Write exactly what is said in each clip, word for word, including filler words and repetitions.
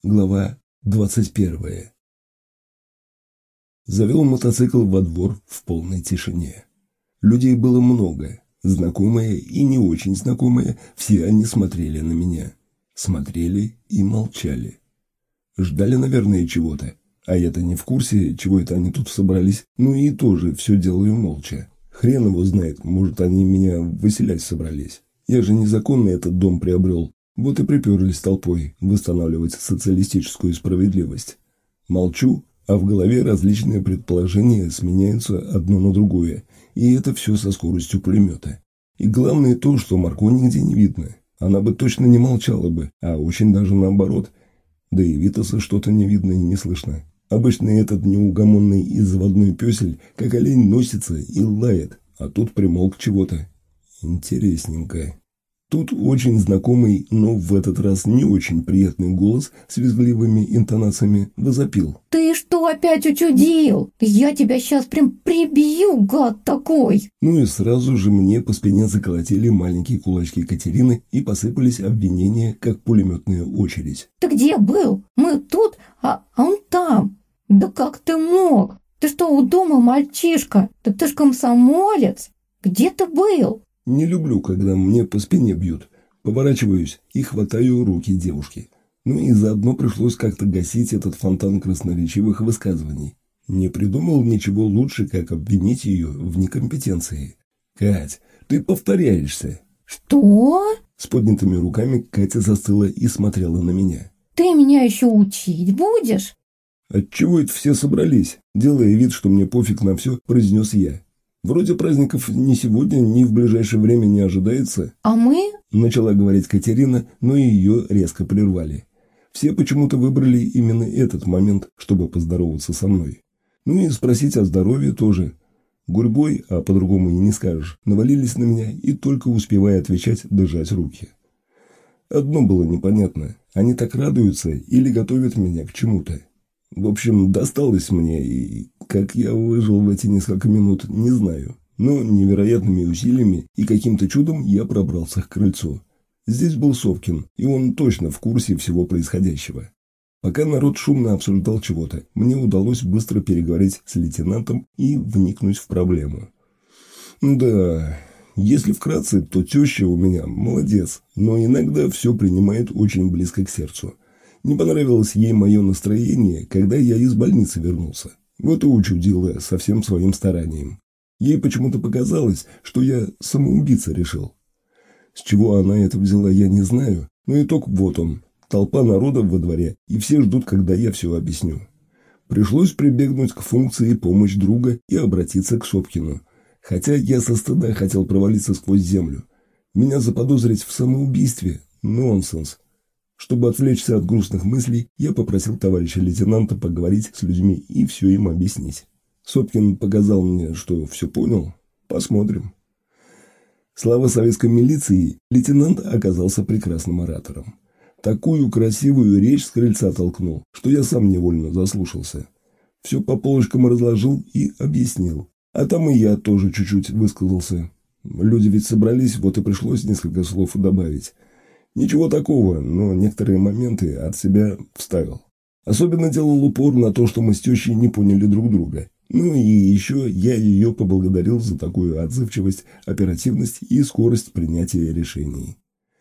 Глава двадцать первая. Завел мотоцикл во двор в полной тишине. Людей было много, знакомые и не очень знакомые, все они смотрели на меня. Смотрели и молчали. Ждали, наверное, чего-то, а я-то не в курсе, чего это они тут собрались, ну и тоже все делаю молча. Хрен его знает, может, они меня выселять собрались. Я же незаконно этот дом приобрел. Вот и приперлись толпой восстанавливать социалистическую справедливость. Молчу, а в голове различные предположения сменяются одно на другое, и это все со скоростью пулемета. И главное то, что Марго нигде не видно. Она бы точно не молчала бы, а очень даже наоборот. Да и Витаса что-то не видно и не слышно. Обычно этот неугомонный и заводной пёсель, как олень, носится и лает, а тут примолк чего-то. Интересненько. Тут очень знакомый, но в этот раз не очень приятный голос с визгливыми интонациями возопил. «Ты что опять учудил? Я тебя сейчас прям прибью, гад такой!» Ну и сразу же мне по спине заколотили маленькие кулачки Катерины и посыпались обвинения, как пулеметная очередь. «Ты где был? Мы тут, а он там. Да как ты мог? Ты что, у дома мальчишка? Да ты ж комсомолец. Где ты был?» Не люблю, когда мне по спине бьют. Поворачиваюсь и хватаю руки девушки. Ну и заодно пришлось как-то гасить этот фонтан красноречивых высказываний. Не придумал ничего лучше, как обвинить ее в некомпетенции. «Кать, ты повторяешься». «Что?» С поднятыми руками Катя застыла и смотрела на меня. «Ты меня еще учить будешь?» «Отчего это все собрались?» Делая вид, что мне пофиг на все, произнес я. «Вроде праздников ни сегодня, ни в ближайшее время не ожидается». «А мы?» – начала говорить Катерина, но ее резко прервали. Все почему-то выбрали именно этот момент, чтобы поздороваться со мной. Ну и спросить о здоровье тоже. Гурьбой, а по-другому и не скажешь, навалились на меня и только успевая отвечать, держать руки. Одно было непонятно. Они так радуются или готовят меня к чему-то. В общем, досталось мне, и как я выжил в эти несколько минут, не знаю. Но невероятными усилиями и каким-то чудом я пробрался к крыльцу. Здесь был Сопкин, и он точно в курсе всего происходящего. Пока народ шумно обсуждал чего-то, мне удалось быстро переговорить с лейтенантом и вникнуть в проблему. Да, если вкратце, то теща у меня молодец, но иногда все принимает очень близко к сердцу. Не понравилось ей мое настроение, когда я из больницы вернулся. Вот и учудила со всем своим старанием. Ей почему-то показалось, что я самоубийца решил. С чего она это взяла, я не знаю, но итог вот он. Толпа народа во дворе, и все ждут, когда я все объясню. Пришлось прибегнуть к функции помощь друга и обратиться к Сопкину. Хотя я со стыда хотел провалиться сквозь землю. Меня заподозрить в самоубийстве – нонсенс. Чтобы отвлечься от грустных мыслей, я попросил товарища лейтенанта поговорить с людьми и все им объяснить. Сопкин показал мне, что все понял. Посмотрим. Слава советской милиции, лейтенант оказался прекрасным оратором. Такую красивую речь с крыльца толкнул, что я сам невольно заслушался. Все по полочкам разложил и объяснил. А там и я тоже чуть-чуть высказался. Люди ведь собрались, вот и пришлось несколько слов добавить. Ничего такого, но некоторые моменты от себя вставил. Особенно делал упор на то, что мы с тещей не поняли друг друга. Ну и еще я ее поблагодарил за такую отзывчивость, оперативность и скорость принятия решений.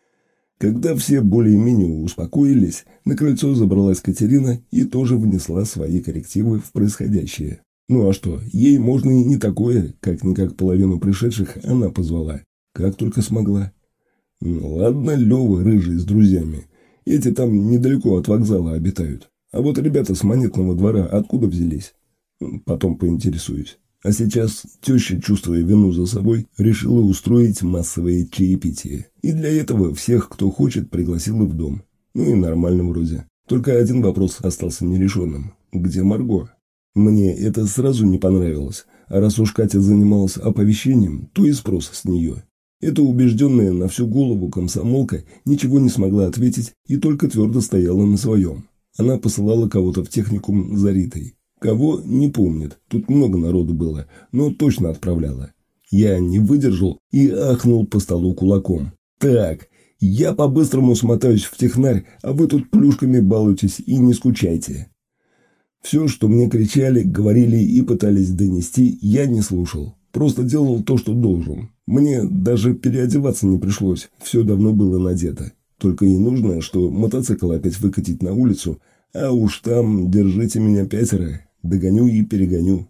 Когда все более-менее успокоились, на крыльцо забралась Катерина и тоже внесла свои коррективы в происходящее. Ну а что, ей можно и не такое, как-никак половину пришедших она позвала, как только смогла. Ну, ладно, Лёва рыжий с друзьями. Эти там недалеко от вокзала обитают. А вот ребята с монетного двора откуда взялись? Потом поинтересуюсь. А сейчас теща, чувствуя вину за собой, решила устроить массовое чаепитие. И для этого всех, кто хочет, пригласила в дом. Ну и нормально вроде. Только один вопрос остался нерешенным. Где Марго? Мне это сразу не понравилось. А раз уж Катя занималась оповещением, то и спрос с нее. Эта убежденная на всю голову комсомолка ничего не смогла ответить и только твердо стояла на своем. Она посылала кого-то в техникум за Ритой. Кого, не помнит, тут много народу было, но точно отправляла. Я не выдержал и ахнул по столу кулаком. Так, Я по-быстрому смотаюсь в технарь, а вы тут плюшками балуетесь и не скучайте. Все, что мне кричали, говорили и пытались донести, я не слушал. Просто делал то, что должен. Мне даже переодеваться не пришлось, все давно было надето. Только и нужно, что мотоцикл опять выкатить на улицу, а уж там держите меня пятеро, догоню и перегоню.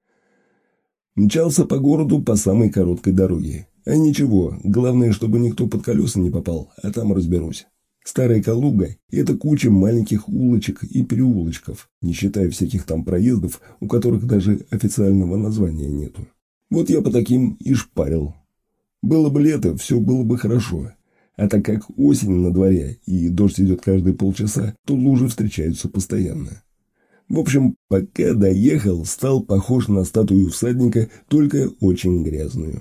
Мчался по городу по самой короткой дороге. А ничего, главное, чтобы никто под колеса не попал, а там разберусь. Старая Калуга – это куча маленьких улочек и переулочков, не считая всяких там проездов, у которых даже официального названия нету. Вот я по таким и шпарил. Было бы лето, все было бы хорошо. А так как осень на дворе и дождь идет каждые полчаса, то лужи встречаются постоянно. В общем, пока доехал, стал похож на статую всадника, только очень грязную.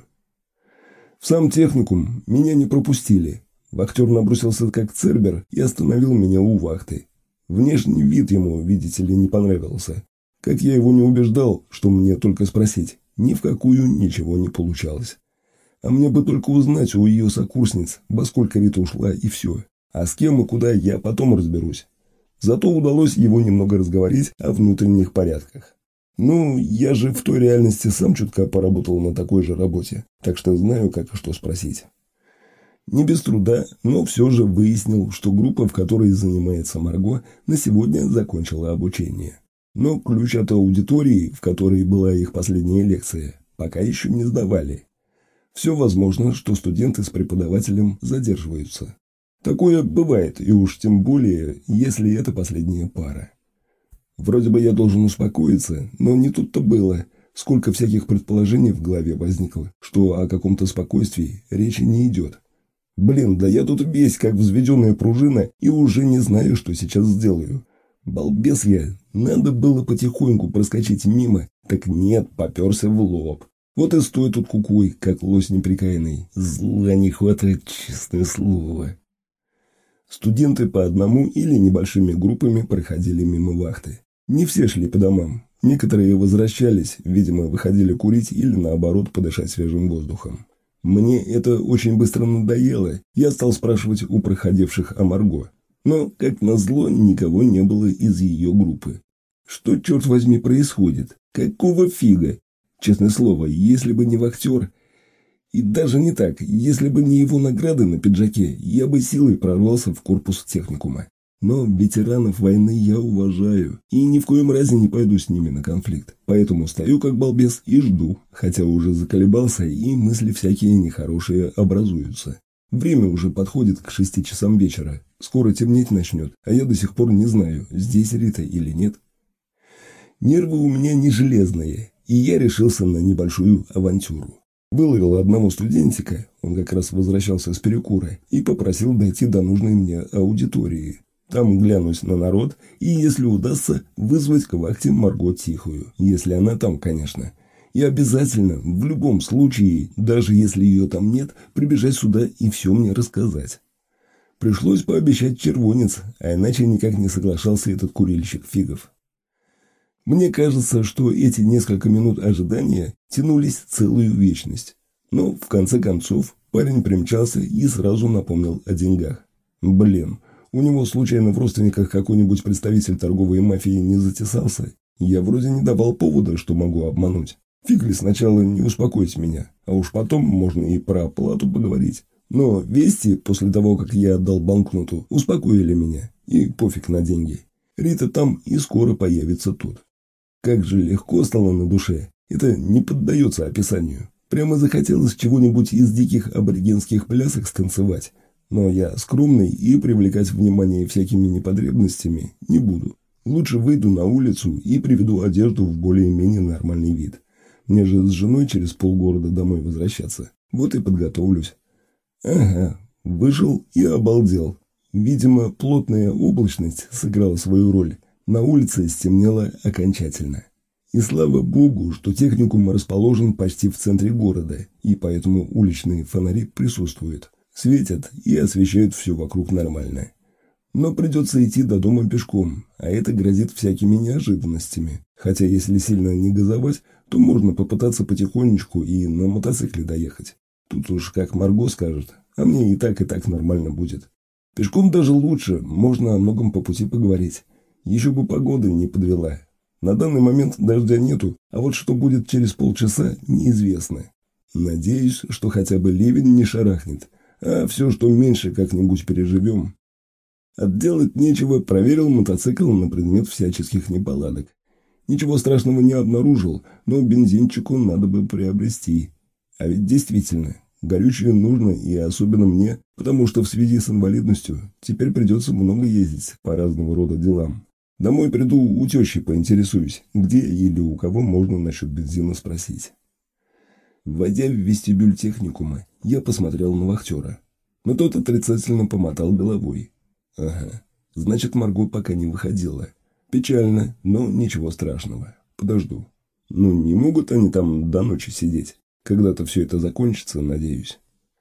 В сам техникум меня не пропустили. Вахтер набросился как цербер и остановил меня у вахты. Внешний вид ему, видите ли, не понравился. Как я его не убеждал, что мне только спросить, ни в какую ничего не получалось. А мне бы только узнать у ее сокурсниц, во сколько Рита ушла, и все. А с кем и куда я потом разберусь. Зато удалось его немного разговорить о внутренних порядках. Ну, я же в той реальности сам чутка поработал на такой же работе, так что знаю, как и что спросить. Не без труда, но все же выяснил, что группа, в которой занимается Марго, на сегодня закончила обучение. Но ключ от аудитории, в которой была их последняя лекция, пока еще не сдавали. Все возможно, что студенты с преподавателем задерживаются. Такое бывает, и уж тем более, если это последняя пара. Вроде бы я должен успокоиться, но не тут-то было. Сколько всяких предположений в голове возникло, что о каком-то спокойствии речи не идет. Блин, да я тут весь как взведенная пружина и уже не знаю, что сейчас сделаю. Балбес я, надо было потихоньку проскочить мимо, так нет, поперся в лоб. Вот и стой тут кукуй, как лось неприкаянный. Зла не хватает, честное слово. Студенты по одному или небольшими группами проходили мимо вахты. Не все шли по домам. Некоторые возвращались, видимо, выходили курить или, наоборот, подышать свежим воздухом. Мне это очень быстро надоело. Я стал спрашивать у проходивших о Марго. Но, как назло, никого не было из ее группы. Что, черт возьми, происходит? Какого фига? Честное слово, если бы не вахтер... И даже не так, если бы не его награды на пиджаке, я бы силой прорвался в корпус техникума. Но ветеранов войны я уважаю и ни в коем разе не пойду с ними на конфликт. Поэтому стою как балбес и жду, хотя уже заколебался и мысли всякие нехорошие образуются. Время уже подходит к шести часам вечера, скоро темнеть начнет, а я до сих пор не знаю, здесь Рита или нет. Нервы у меня не железные, и я решился на небольшую авантюру. Выловил одного студентика, он как раз возвращался с перекура, и попросил дойти до нужной мне аудитории. Там глянусь на народ и, если удастся, вызвать к вахте Марго Тихую, если она там, конечно. И обязательно, в любом случае, даже если ее там нет, прибежать сюда и все мне рассказать. Пришлось пообещать червонец, а иначе никак не соглашался этот курильщик фигов. Мне кажется, что эти несколько минут ожидания тянулись целую вечность. Но, в конце концов, парень примчался и сразу напомнил о деньгах. Блин, у него случайно в родственниках какой-нибудь представитель торговой мафии не затесался? Я вроде не давал повода, что могу обмануть. Фиг ли сначала не успокоить меня, а уж потом можно и про оплату поговорить. Но вести, после того, как я отдал банкноту, успокоили меня. И пофиг на деньги. Рита там и скоро появится тут. Как же легко стало на душе. Это не поддается описанию. Прямо захотелось чего-нибудь из диких аборигенских плясок станцевать. Но я скромный и привлекать внимание всякими непотребностями не буду. Лучше выйду на улицу и приведу одежду в более-менее нормальный вид. Мне же с женой через полгорода домой возвращаться. Вот и подготовлюсь. Ага, вышел и обалдел. Видимо, плотная облачность сыграла свою роль. На улице стемнело окончательно. И слава богу, что техникум расположен почти в центре города, и поэтому уличные фонари присутствуют. Светят и освещают все вокруг нормально. Но придется идти до дома пешком, а это грозит всякими неожиданностями. Хотя если сильно не газовать, то можно попытаться потихонечку и на мотоцикле доехать. Тут уж как Марго скажет, а мне и так, и так нормально будет. Пешком даже лучше, можно о многом по пути поговорить. Еще бы погода не подвела. На данный момент дождя нету, а вот что будет через полчаса, неизвестно. Надеюсь, что хотя бы ливень не шарахнет, а все, что меньше, как-нибудь переживем. Отделать нечего, проверил мотоцикл на предмет всяческих неполадок. Ничего страшного не обнаружил, но бензинчику надо бы приобрести. А ведь действительно, горючее нужно и особенно мне, потому что в связи с инвалидностью теперь придется много ездить по разного рода делам. Домой приду, у тещи поинтересуюсь, где или у кого можно насчет бензина спросить. Войдя в вестибюль техникума, я посмотрел на вахтера, но тот отрицательно помотал головой. Ага, значит, Марго пока не выходила. Печально, но ничего страшного. Подожду. Ну, не могут они там до ночи сидеть. Когда-то все это закончится, надеюсь.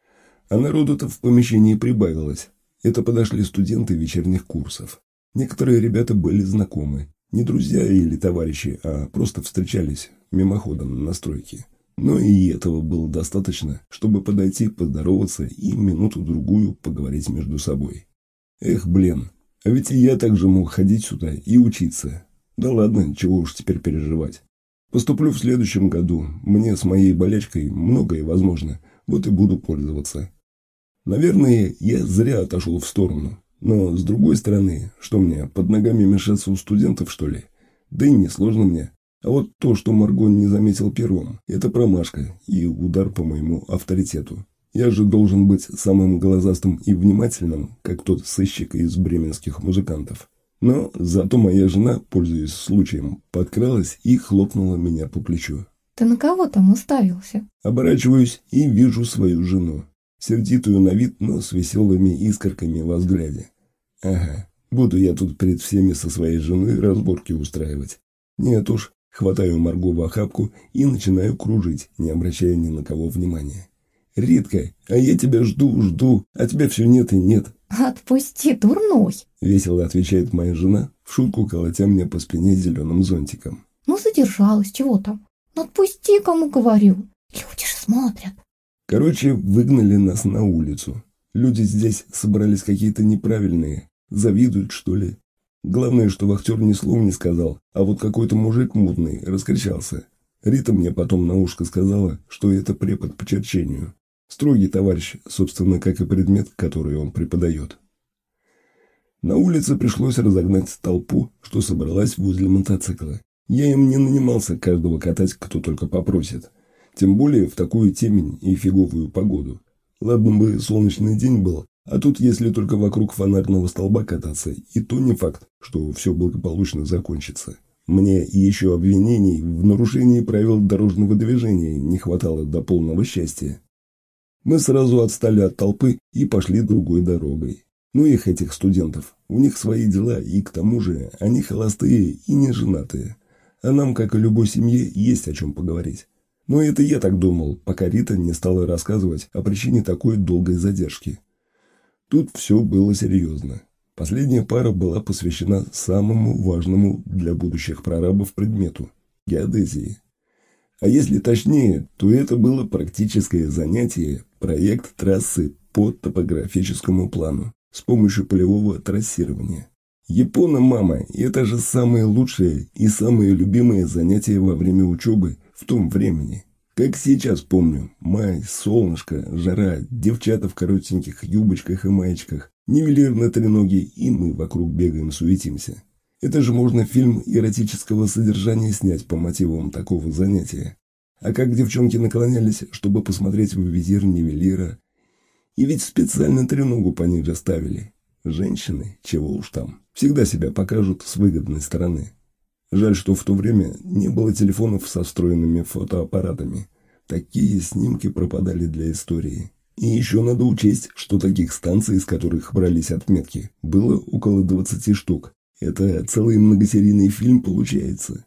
А народу-то в помещении прибавилось. Это подошли студенты вечерних курсов. Некоторые ребята были знакомы. Не друзья или товарищи, а просто встречались мимоходом на стройке. Но и этого было достаточно, чтобы подойти, поздороваться и минуту-другую поговорить между собой. Эх, блин, а ведь и я также мог ходить сюда и учиться. Да ладно, чего уж теперь переживать. Поступлю в следующем году. Мне с моей болячкой многое возможно, вот и буду пользоваться. Наверное, я зря отошел в сторону. Но, с другой стороны, что мне, под ногами мешаться у студентов, что ли? Да и не сложно мне. А вот то, что Марго не заметил первым, это промашка и удар по моему авторитету. Я же должен быть самым глазастым и внимательным, как тот сыщик из бременских музыкантов. Но зато моя жена, пользуясь случаем, подкралась и хлопнула меня по плечу. «Ты на кого там уставился?» Оборачиваюсь и вижу свою жену. Сердитую на вид, но с веселыми искорками во взгляде. Ага, буду я тут перед всеми со своей женой разборки устраивать. Нет уж, хватаю Марго в охапку и начинаю кружить, не обращая ни на кого внимания. «Ритка, а я тебя жду, жду, а тебя все нет и нет». «Отпусти, дурной!» — весело отвечает моя жена, в шутку колотя мне по спине зеленым зонтиком. «Ну, задержалась, чего там? Ну, отпусти, кому говорю. Люди же смотрят». Короче, выгнали нас на улицу. Люди здесь собрались какие-то неправильные. Завидуют, что ли? Главное, что вахтер ни слова не сказал, а вот какой-то мужик мутный раскричался. Рита мне потом на ушко сказала, что это препод по черчению. Строгий товарищ, собственно, как и предмет, который он преподает. На улице пришлось разогнать толпу, что собралась возле мотоцикла. Я им не нанимался каждого катать, кто только попросит. Тем более в такую темень и фиговую погоду. Ладно бы солнечный день был, а тут если только вокруг фонарного столба кататься, и то не факт, что все благополучно закончится. Мне еще обвинений в нарушении правил дорожного движения не хватало до полного счастья. Мы сразу отстали от толпы и пошли другой дорогой. Ну их, этих студентов, у них свои дела, и к тому же они холостые и не женатые. А нам, как и любой семье, есть о чем поговорить. Но это я так думал, пока Рита не стала рассказывать о причине такой долгой задержки. Тут все было серьезно. Последняя пара была посвящена самому важному для будущих прорабов предмету – геодезии. А если точнее, то это было практическое занятие, проект трассы по топографическому плану с помощью полевого трассирования. Япона, мама, это же самое лучшее и самое любимое занятие во время учебы в том времени. Как сейчас помню, май, солнышко, жара, девчата в коротеньких юбочках и маечках, нивелир на треноге, и мы вокруг бегаем, суетимся. Это же можно фильм эротического содержания снять по мотивам такого занятия. А как девчонки наклонялись, чтобы посмотреть в визир нивелира. И ведь специально треногу пониже ставили. Женщины, чего уж там, всегда себя покажут с выгодной стороны. Жаль, что в то время не было телефонов со встроенными фотоаппаратами. Такие снимки пропадали для истории. И еще надо учесть, что таких станций, из которых брались отметки, было около двадцати штук. Это целый многосерийный фильм получается.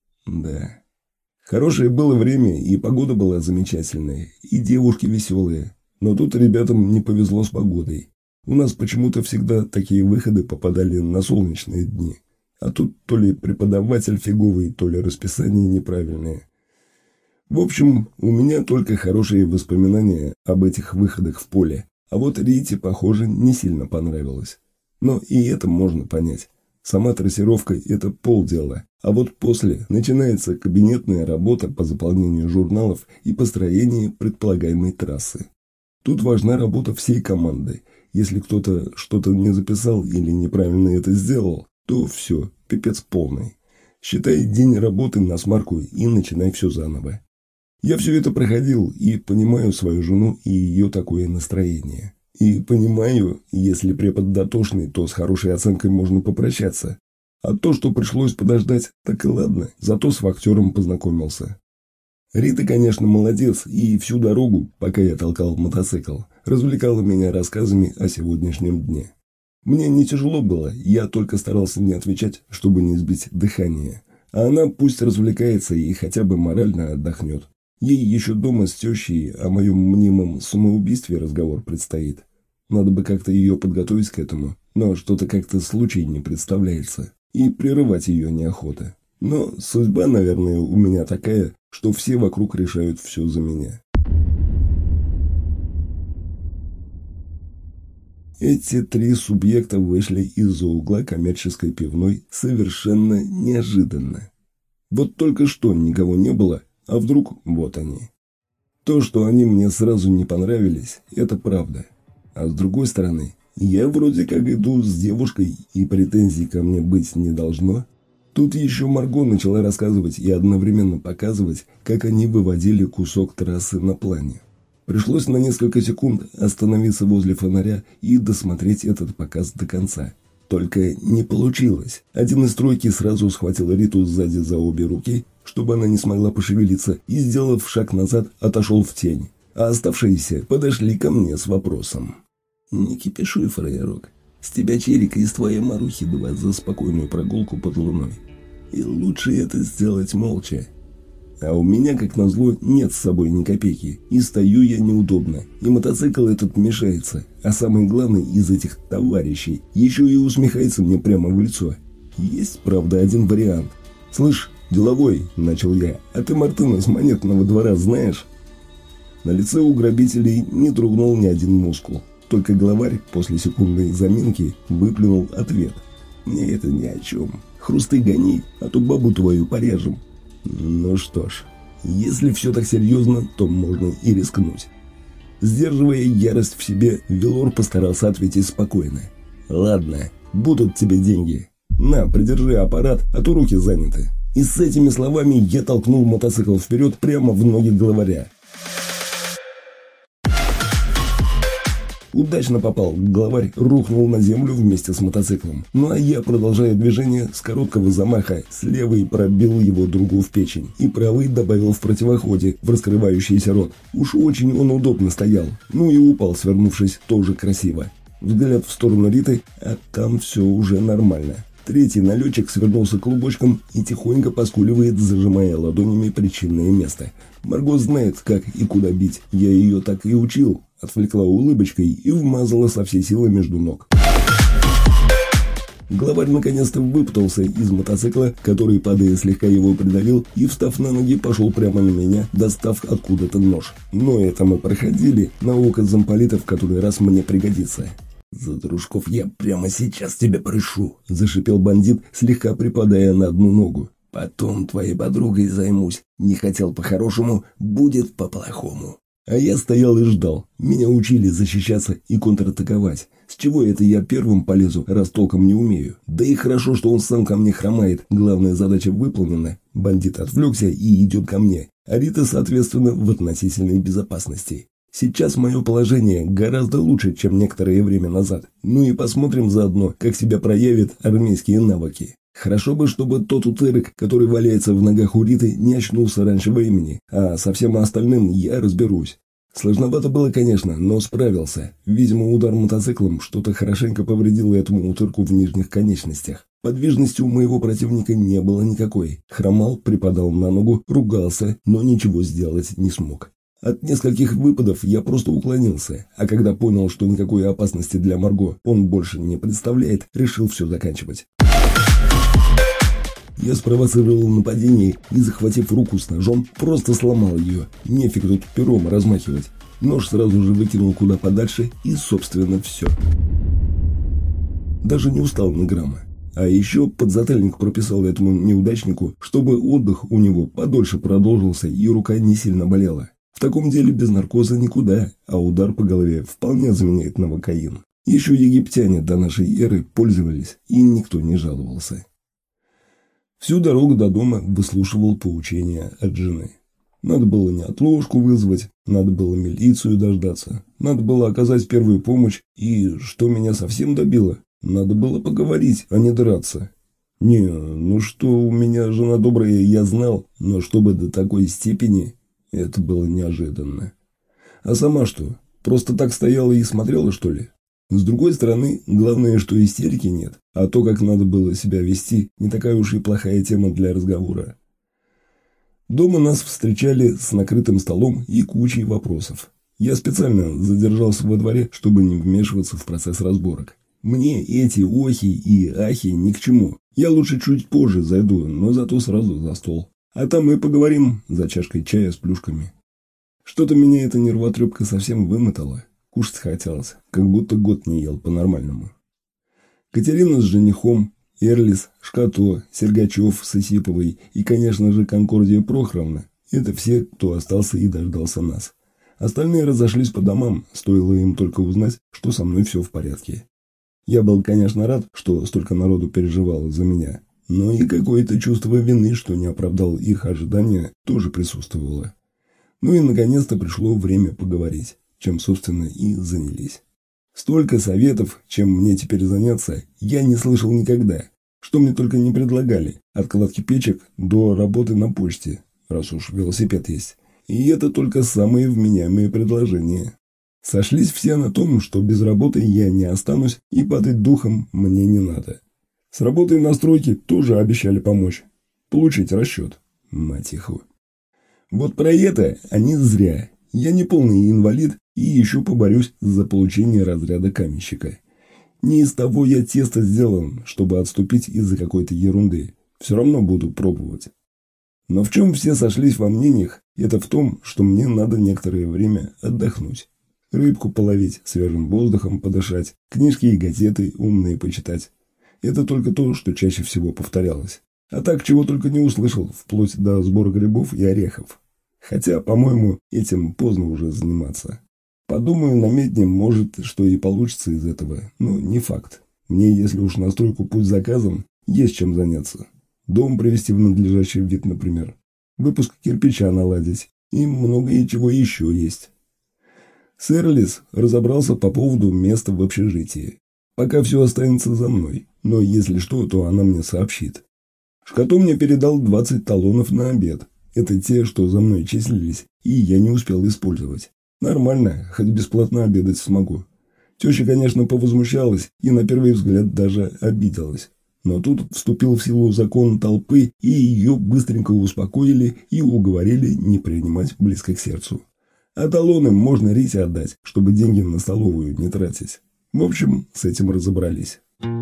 Да. Хорошее было время, и погода была замечательная, и девушки веселые. Но тут ребятам не повезло с погодой. У нас почему-то всегда такие выходы попадали на солнечные дни. А тут то ли преподаватель фиговый, то ли расписание неправильное. В общем, у меня только хорошие воспоминания об этих выходах в поле. А вот Рите, похоже, не сильно понравилось. Но и это можно понять. Сама трассировка – это полдела. А вот после начинается кабинетная работа по заполнению журналов и построению предполагаемой трассы. Тут важна работа всей команды. Если кто-то что-то не записал или неправильно это сделал, то все, пипец полный. Считай день работы на смарку и начинай все заново. Я все это проходил и понимаю свою жену и ее такое настроение. И понимаю, если препод дотошный, то с хорошей оценкой можно попрощаться. А то, что пришлось подождать, так и ладно, зато с вахтером познакомился. Рита, конечно, молодец, и всю дорогу, пока я толкал мотоцикл, развлекала меня рассказами о сегодняшнем дне. Мне не тяжело было, я только старался не отвечать, чтобы не сбить дыхание. А она пусть развлекается и хотя бы морально отдохнет. Ей еще дома с тещей о моем мнимом самоубийстве разговор предстоит. Надо бы как-то ее подготовить к этому, но что-то как-то случай не представляется, и прерывать ее неохота. Но судьба, наверное, у меня такая, что все вокруг решают все за меня. Эти три субъекта вышли из-за угла коммерческой пивной совершенно неожиданно. Вот только что никого не было, а вдруг вот они. То, что они мне сразу не понравились, это правда. А с другой стороны, я вроде как иду с девушкой, и претензий ко мне быть не должно. Тут еще Марго начала рассказывать и одновременно показывать, как они выводили кусок трассы на плане. Пришлось на несколько секунд остановиться возле фонаря и досмотреть этот показ до конца. Только не получилось. Один из тройки сразу схватил Риту сзади за обе руки, чтобы она не смогла пошевелиться, и, сделав шаг назад, отошел в тень. А оставшиеся подошли ко мне с вопросом. «Не кипишуй, фраерок. С тебя черика из твоей марухи два за спокойную прогулку под луной. И лучше это сделать молча. А у меня, как назло, нет с собой ни копейки, и стою я неудобно, и мотоцикл этот мешается, а самый главный из этих товарищей еще и усмехается мне прямо в лицо. Есть, правда, один вариант. Слышь, деловой, начал я, а ты Мартына с монетного двора знаешь?» На лице у грабителей не дрогнул ни один мускул. Только главарь после секундной заминки выплюнул ответ. «Мне это ни о чем. Хрусты гони, а то бабу твою порежем». Ну что ж, если все так серьезно, то можно и рискнуть. Сдерживая ярость в себе, Велор постарался ответить спокойно. «Ладно, будут тебе деньги. На, придержи аппарат, а то руки заняты». И с этими словами я толкнул мотоцикл вперед прямо в ноги главаря. Удачно попал, главарь рухнул на землю вместе с мотоциклом. Ну а я, продолжая движение, с короткого замаха с левой пробил его другу в печень и правый добавил в противоходе в раскрывающийся рот. Уж очень он удобно стоял, ну и упал, свернувшись, тоже красиво. Взгляд в сторону Риты, а там все уже нормально. Третий налетчик свернулся клубочком и тихонько поскуливает, зажимая ладонями причинное место. Марго знает, как и куда бить, я ее так и учил. Отвлекла улыбочкой и вмазала со всей силы между ног. Главарь наконец-то выпутался из мотоцикла, который, падая, слегка его придавил, и, встав на ноги, пошел прямо на меня, достав откуда-то нож. Но это мы проходили, наука замполита в который раз мне пригодится. «За дружков я прямо сейчас тебя прышу», – зашипел бандит, слегка припадая на одну ногу. «Потом твоей подругой займусь. Не хотел по-хорошему, будет по-плохому». А я стоял и ждал. Меня учили защищаться и контратаковать. С чего это я первым полезу, раз толком не умею? Да и хорошо, что он сам ко мне хромает. Главная задача выполнена. Бандит отвлекся и идет ко мне. А Рита, соответственно, в относительной безопасности. Сейчас мое положение гораздо лучше, чем некоторое время назад. Ну и посмотрим заодно, как себя проявят армейские навыки. Хорошо бы, чтобы тот утырок, который валяется в ногах у Риты, не очнулся раньше времени, а со всем остальным я разберусь. Сложновато было, конечно, но справился. Видимо, удар мотоциклом что-то хорошенько повредило этому утырку в нижних конечностях. Подвижности у моего противника не было никакой. Хромал, припадал на ногу, ругался, но ничего сделать не смог. От нескольких выпадов я просто уклонился, а когда понял, что никакой опасности для Марго он больше не представляет, решил все заканчивать. Я спровоцировал нападение и, захватив руку с ножом, просто сломал ее. Нефиг тут пером размахивать. Нож сразу же выкинул куда подальше и, собственно, все. Даже не устал ни грамма. А еще подзатыльник прописал этому неудачнику, чтобы отдых у него подольше продолжился и рука не сильно болела. В таком деле без наркоза никуда, а удар по голове вполне заменяет новокаин. Еще египтяне до нашей эры пользовались, и никто не жаловался. Всю дорогу до дома выслушивал поучения от жены. Надо было неотложку вызвать, надо было милицию дождаться, надо было оказать первую помощь, и, что меня совсем добило, надо было поговорить, а не драться. Не, ну что у меня жена добрая, я знал, но чтобы до такой степени, это было неожиданно. А сама что, просто так стояла и смотрела, что ли? С другой стороны, главное, что истерики нет, а то, как надо было себя вести, не такая уж и плохая тема для разговора. Дома нас встречали с накрытым столом и кучей вопросов. Я специально задержался во дворе, чтобы не вмешиваться в процесс разборок. Мне эти охи и ахи ни к чему. Я лучше чуть позже зайду, но зато сразу за стол. А там мы поговорим за чашкой чая с плюшками. Что-то меня эта нервотрепка совсем вымотала. Кушать хотелось, как будто год не ел по-нормальному. Катерина с женихом, Эрлис, Шкато, Сергачев с Исиповой и, конечно же, Конкордия Прохоровна – это все, кто остался и дождался нас. Остальные разошлись по домам, стоило им только узнать, что со мной все в порядке. Я был, конечно, рад, что столько народу переживало за меня, но и какое-то чувство вины, что не оправдал их ожидания, тоже присутствовало. Ну и, наконец-то, пришло время поговорить, чем, собственно, и занялись. Столько советов, чем мне теперь заняться, я не слышал никогда. Что мне только не предлагали, от кладки печек до работы на почте, раз уж велосипед есть. И это только самые вменяемые предложения. Сошлись все на том, что без работы я не останусь и падать духом мне не надо. С работой на стройке тоже обещали помочь. Получить расчет. Мать их. Вот про это они зря. Я не полный инвалид и еще поборюсь за получение разряда каменщика. Не из того я тесто сделан, чтобы отступить из-за какой-то ерунды. Все равно буду пробовать. Но в чем все сошлись во мнениях, это в том, что мне надо некоторое время отдохнуть. Рыбку половить, свежим воздухом подышать, книжки и газеты умные почитать. Это только то, что чаще всего повторялось. А так, чего только не услышал, вплоть до сбора грибов и орехов. Хотя, по-моему, этим поздно уже заниматься. Подумаю, на медне, может, что и получится из этого, но не факт. Мне, если уж на стройку путь заказан, есть чем заняться. Дом привести в надлежащий вид, например. Выпуск кирпича наладить. И многое чего еще есть. С Эрлис разобрался по поводу места в общежитии. Пока все останется за мной, но если что, то она мне сообщит. Шкато мне передал двадцать талонов на обед. Это те, что за мной числились, и я не успел использовать. Нормально, хоть бесплатно обедать смогу. Теща, конечно, повозмущалась и на первый взгляд даже обиделась. Но тут вступил в силу закон толпы, и ее быстренько успокоили и уговорили не принимать близко к сердцу. А талоны можно Рите отдать, чтобы деньги на столовую не тратить. В общем, с этим разобрались.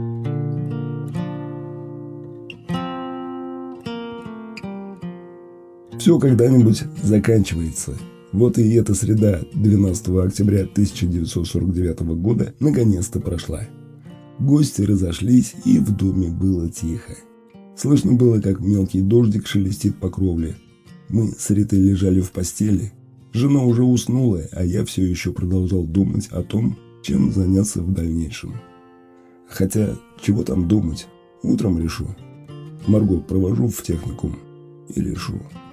Все когда-нибудь заканчивается. Вот и эта среда двенадцатого октября тысяча девятьсот сорок девятого года наконец-то прошла. Гости разошлись, и в доме было тихо. Слышно было, как мелкий дождик шелестит по кровле. Мы с Ритой лежали в постели. Жена уже уснула, а я все еще продолжал думать о том, чем заняться в дальнейшем. Хотя, чего там думать, утром решу. Марго провожу в техникум и решу.